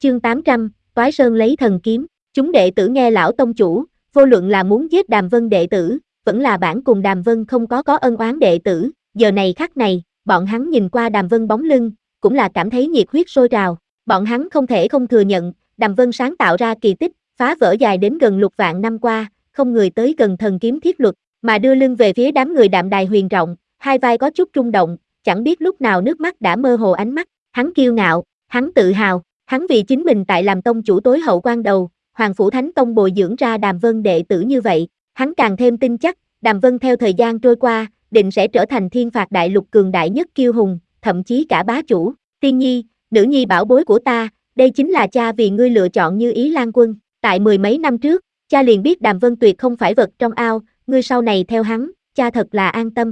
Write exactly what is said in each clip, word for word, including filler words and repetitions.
Chương tám trăm, Toái Sơn lấy thần kiếm. Chúng đệ tử nghe lão tông chủ, vô luận là muốn giết Đàm Vân đệ tử, vẫn là bản cùng Đàm Vân không có có ân oán đệ tử, giờ này khắc này, bọn hắn nhìn qua Đàm Vân bóng lưng, cũng là cảm thấy nhiệt huyết sôi trào. Bọn hắn không thể không thừa nhận, Đàm Vân sáng tạo ra kỳ tích, phá vỡ dài đến gần lục vạn năm qua, không người tới gần thần kiếm thiết luật, mà đưa lưng về phía đám người Đạm Đài Huyền Trọng, hai vai có chút rung động, chẳng biết lúc nào nước mắt đã mơ hồ ánh mắt, hắn kiêu ngạo, hắn tự hào, hắn vì chính mình tại làm tông chủ tối hậu quan đầu, Hoàng Phủ Thánh Tông bồi dưỡng ra Đàm Vân đệ tử như vậy, hắn càng thêm tin chắc, Đàm Vân theo thời gian trôi qua, định sẽ trở thành thiên phạt đại lục cường đại nhất kiêu hùng, thậm chí cả bá chủ. Tiên nhi, nữ nhi bảo bối của ta, đây chính là cha vì ngươi lựa chọn Như Ý Lan Quân, tại mười mấy năm trước, cha liền biết Đàm Vân tuyệt không phải vật trong ao, ngươi sau này theo hắn, cha thật là an tâm.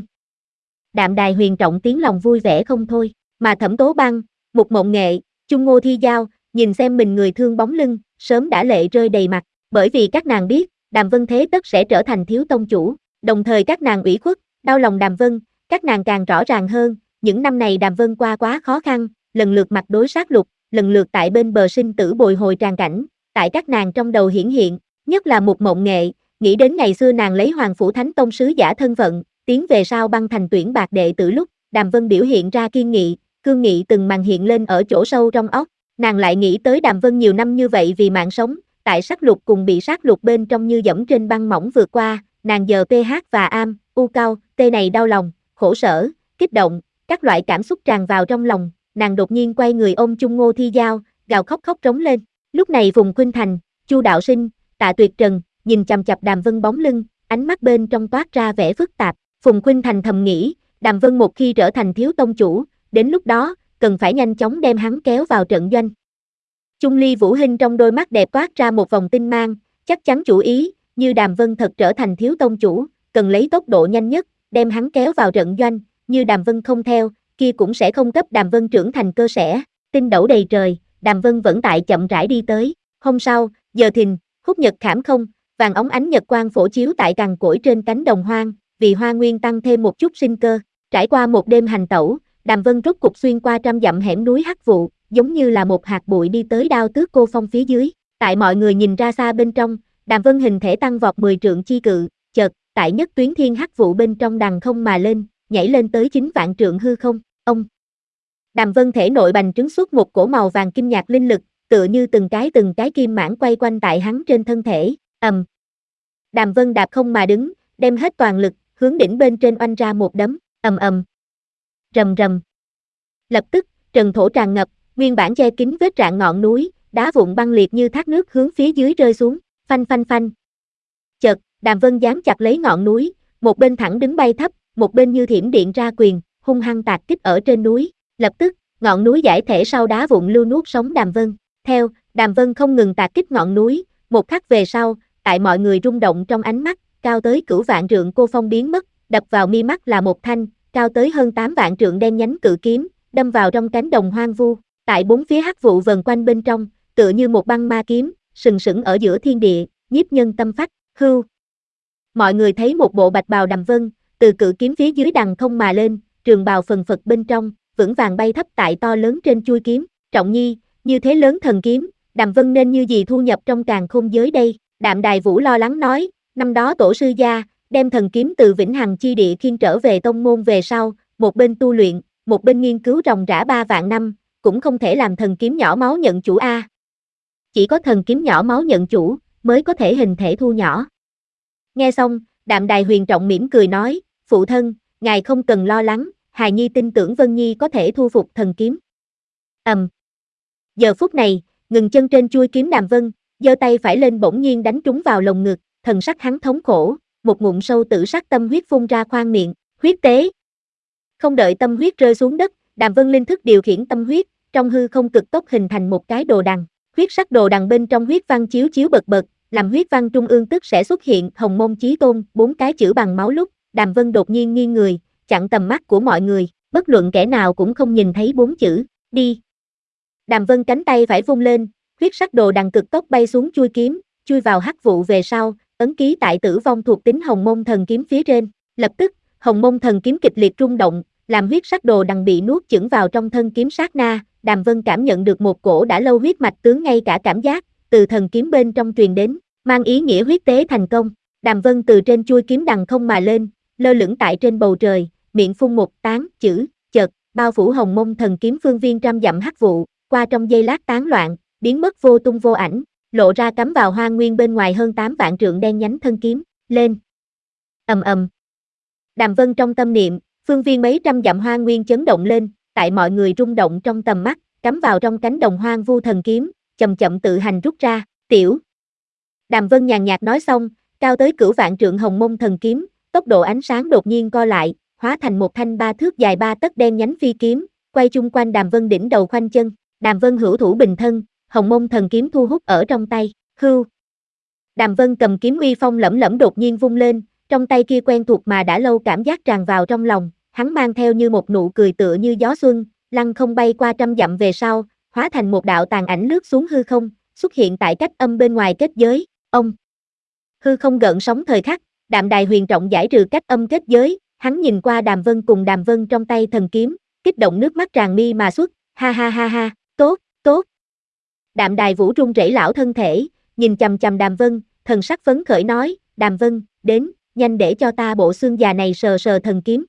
Đạm Đài Huyền Trọng tiếng lòng vui vẻ không thôi, mà Thẩm Tố Băng, Mục Mộng Nghệ, Chung Ngô Thi Giao, nhìn xem mình người thương bóng lưng, sớm đã lệ rơi đầy mặt, bởi vì các nàng biết, Đàm Vân thế tất sẽ trở thành thiếu tông chủ, đồng thời các nàng ủy khuất, đau lòng Đàm Vân, các nàng càng rõ ràng hơn, những năm này Đàm Vân qua quá khó khăn, lần lượt mặt đối sát lục, lần lượt tại bên bờ sinh tử bồi hồi tràn cảnh, tại các nàng trong đầu hiển hiện, nhất là Mục Mộng Nghệ, nghĩ đến ngày xưa nàng lấy Hoàng Phủ Thánh Tông sứ giả thân phận, tiến về sau băng thành tuyển bạc đệ tử lúc, Đàm Vân biểu hiện ra kiên nghị, cương nghị từng màn hiện lên ở chỗ sâu trong óc, nàng lại nghĩ tới Đàm Vân nhiều năm như vậy vì mạng sống, tại sát lục cùng bị sát lục bên trong như dẫm trên băng mỏng vượt qua, nàng giờ pê hát và am, u cao, tê này đau lòng, khổ sở, kích động, các loại cảm xúc tràn vào trong lòng, nàng đột nhiên quay người ôm Chung Ngô Thi Giao, gào khóc khóc trống lên. Lúc này Phùng Khuynh Thành, Chu Đạo Sinh, Tạ Tuyệt Trần, nhìn chằm chằm Đàm Vân bóng lưng, ánh mắt bên trong toát ra vẻ phức tạp. Phùng Khuynh Thành thầm nghĩ, Đàm Vân một khi trở thành thiếu tông chủ, đến lúc đó, cần phải nhanh chóng đem hắn kéo vào trận doanh. Chung Ly Vũ Hinh trong đôi mắt đẹp toát ra một vòng tinh mang, chắc chắn chủ ý, như Đàm Vân thật trở thành thiếu tông chủ, cần lấy tốc độ nhanh nhất, đem hắn kéo vào trận doanh, như Đàm Vân không theo, kia cũng sẽ không cấp Đàm Vân trưởng thành cơ sẽ. Tinh đẩu đầy trời, Đàm Vân vẫn tại chậm rãi đi tới. Hôm sau, giờ thìn, khúc nhật khảm không, vàng óng ánh nhật quang phổ chiếu tại cằn cỗi trên cánh đồng hoang, vì hoa nguyên tăng thêm một chút sinh cơ. Trải qua một đêm hành tẩu, Đàm Vân rốt cục xuyên qua trăm dặm hẻm núi hắc vụ, giống như là một hạt bụi đi tới Đao Tước Cô Phong phía dưới. Tại mọi người nhìn ra xa bên trong, Đàm Vân hình thể tăng vọt mười trượng chi cự, chợt, tại nhất tuyến thiên hắc vụ bên trong đằng không mà lên, nhảy lên tới chín vạn trượng hư không. Ông Đàm Vân thể nội bành trướng xuất một cổ màu vàng kim nhạt linh lực, tựa như từng cái từng cái kim mãn quay quanh tại hắn trên thân thể. Ầm. Đàm Vân đạp không mà đứng, đem hết toàn lực, hướng đỉnh bên trên oanh ra một đấm, ầm ầm. Rầm rầm. Lập tức, trần thổ tràn ngập, nguyên bản che kín vết rạn ngọn núi, đá vụn băng liệt như thác nước hướng phía dưới rơi xuống, phanh phanh phanh. Chợt, Đàm Vân dán chặt lấy ngọn núi, một bên thẳng đứng bay thấp, một bên như thiểm điện ra quyền, hung hăng tạc kích ở trên núi. Lập tức, ngọn núi giải thể sau đá vụn lưu nuốt sống Đàm Vân. Theo, Đàm Vân không ngừng tạc kích ngọn núi, một khắc về sau, tại mọi người rung động trong ánh mắt, cao tới cửu vạn trượng cô phong biến mất, đập vào mi mắt là một thanh, cao tới hơn tám vạn trượng đen nhánh cự kiếm, đâm vào trong cánh đồng hoang vu, tại bốn phía hắc vụ vần quanh bên trong, tựa như một băng ma kiếm, sừng sững ở giữa thiên địa, nhiếp nhân tâm phách. Hưu. Mọi người thấy một bộ bạch bào Đàm Vân, từ cự kiếm phía dưới đằng không mà lên, trường bào phần phật bên trong, vững vàng bay thấp tại to lớn trên chuôi kiếm. Trọng nhi, như thế lớn thần kiếm, Đàm Vân nên như gì thu nhập trong càn khôn giới đây? Đạm Đài Vũ lo lắng nói, năm đó tổ sư gia, đem thần kiếm từ Vĩnh Hằng chi địa khiêng trở về tông môn về sau, một bên tu luyện, một bên nghiên cứu ròng rã ba vạn năm, cũng không thể làm thần kiếm nhỏ máu nhận chủ a. Chỉ có thần kiếm nhỏ máu nhận chủ, mới có thể hình thể thu nhỏ. Nghe xong, Đạm Đài Huyền Trọng mỉm cười nói, phụ thân, ngài không cần lo lắng, hài nhi tin tưởng Vân Nhi có thể thu phục thần kiếm. Ầm. Um. Giờ phút này, ngừng chân trên chuôi kiếm Đàm Vân, giơ tay phải lên bỗng nhiên đánh trúng vào lồng ngực, thần sắc hắn thống khổ, một ngụm sâu tử sắc tâm huyết phun ra khoang miệng, huyết tế. Không đợi tâm huyết rơi xuống đất, Đàm Vân linh thức điều khiển tâm huyết, trong hư không cực tốc hình thành một cái đồ đằng, huyết sắc đồ đằng bên trong huyết văn chiếu chiếu bật bật, làm huyết văn trung ương tức sẽ xuất hiện Hồng Môn Chí Tôn, bốn cái chữ bằng máu lúc, Đàm Vân đột nhiên nghiêng người, chặn tầm mắt của mọi người, bất luận kẻ nào cũng không nhìn thấy bốn chữ, đi. Đàm Vân cánh tay phải vung lên, huyết sắc đồ đằng cực tốc bay xuống chuôi kiếm, chui vào hắc vụ về sau, ấn ký tại tử vong thuộc tính Hồng Môn thần kiếm phía trên, lập tức, Hồng Môn thần kiếm kịch liệt rung động, làm huyết sắc đồ đằng bị nuốt chửng vào trong thân kiếm sát na, Đàm Vân cảm nhận được một cổ đã lâu huyết mạch tướng ngay cả cảm giác, từ thần kiếm bên trong truyền đến, mang ý nghĩa huyết tế thành công. Đàm Vân từ trên chuôi kiếm đằng không mà lên, lơ lửng tại trên bầu trời, miệng phun một tán chữ, chợt, bao phủ hồng mông thần kiếm phương viên trăm dặm hắc vụ, qua trong giây lát tán loạn, biến mất vô tung vô ảnh, lộ ra cắm vào hoang nguyên bên ngoài hơn tám vạn trượng đen nhánh thân kiếm, lên. Ầm ầm. Đàm Vân trong tâm niệm, phương viên mấy trăm dặm hoang nguyên chấn động lên, tại mọi người rung động trong tầm mắt, cắm vào trong cánh đồng hoang vu thần kiếm, chậm chậm tự hành rút ra, tiểu. Đàm Vân nhàn nhạt nói xong, cao tới cửu vạn trượng hồng mông thần kiếm, tốc độ ánh sáng đột nhiên co lại, hóa thành một thanh ba thước dài ba tấc đen nhánh phi kiếm, quay chung quanh Đàm Vân đỉnh đầu khoanh chân. Đàm Vân hữu thủ bình thân, hồng mông thần kiếm thu hút ở trong tay, hưu. Đàm Vân cầm kiếm uy phong lẫm lẫm đột nhiên vung lên, trong tay kia quen thuộc mà đã lâu cảm giác tràn vào trong lòng, hắn mang theo như một nụ cười tựa như gió xuân, lăng không bay qua trăm dặm về sau, hóa thành một đạo tàn ảnh lướt xuống hư không, xuất hiện tại cách âm bên ngoài kết giới, ông. Hư không gợn sóng thời khắc, Đạm Đài huyền trọng giải trừ cách âm kết giới, hắn nhìn qua Đàm Vân cùng Đàm Vân trong tay thần kiếm, kích động nước mắt tràn mi mà xuất, ha ha ha ha, tốt, tốt. Đạm Đài Vũ run rẩy lão thân thể, nhìn chằm chằm Đàm Vân, thần sắc phấn khởi nói, Đàm Vân, đến, nhanh để cho ta bộ xương già này sờ sờ thần kiếm.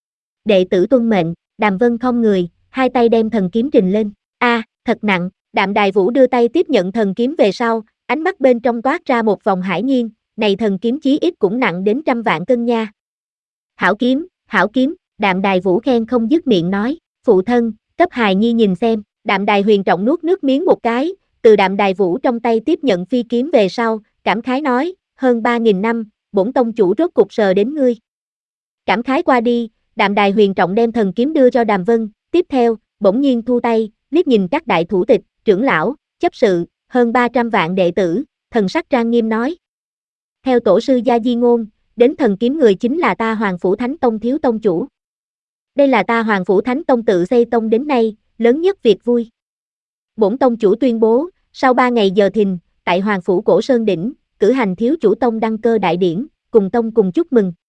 Đệ tử tuân mệnh, Đàm Vân khom người, hai tay đem thần kiếm trình lên, a, thật nặng. Đạm Đài Vũ đưa tay tiếp nhận thần kiếm về sau, ánh mắt bên trong toát ra một vòng hải nhiên, này thần kiếm chí ít cũng nặng đến trăm vạn cân nha. Hảo kiếm, hảo kiếm, Đạm Đài Vũ khen không dứt miệng nói, phụ thân, cấp hài nhi nhìn xem. Đạm Đài huyền trọng nuốt nước miếng một cái, từ Đạm Đài Vũ trong tay tiếp nhận phi kiếm về sau, cảm khái nói, hơn ba nghìn năm, bổn tông chủ rốt cục sờ đến ngươi. Cảm khái qua đi, Đạm Đài huyền trọng đem thần kiếm đưa cho Đàm Vân, tiếp theo, bỗng nhiên thu tay, liếc nhìn các đại thủ tịch, trưởng lão, chấp sự, hơn ba trăm vạn đệ tử, thần sắc trang nghiêm nói. Theo tổ sư gia di ngôn, đến thần kiếm người chính là ta Hoàng Phủ Thánh Tông thiếu tông chủ. Đây là ta Hoàng Phủ Thánh Tông tự xây tông đến nay, lớn nhất việc vui. Bổn tông chủ tuyên bố, sau ba ngày giờ thìn, tại Hoàng Phủ Cổ Sơn Đỉnh, cử hành thiếu chủ tông đăng cơ đại điển, cùng tông cùng chúc mừng.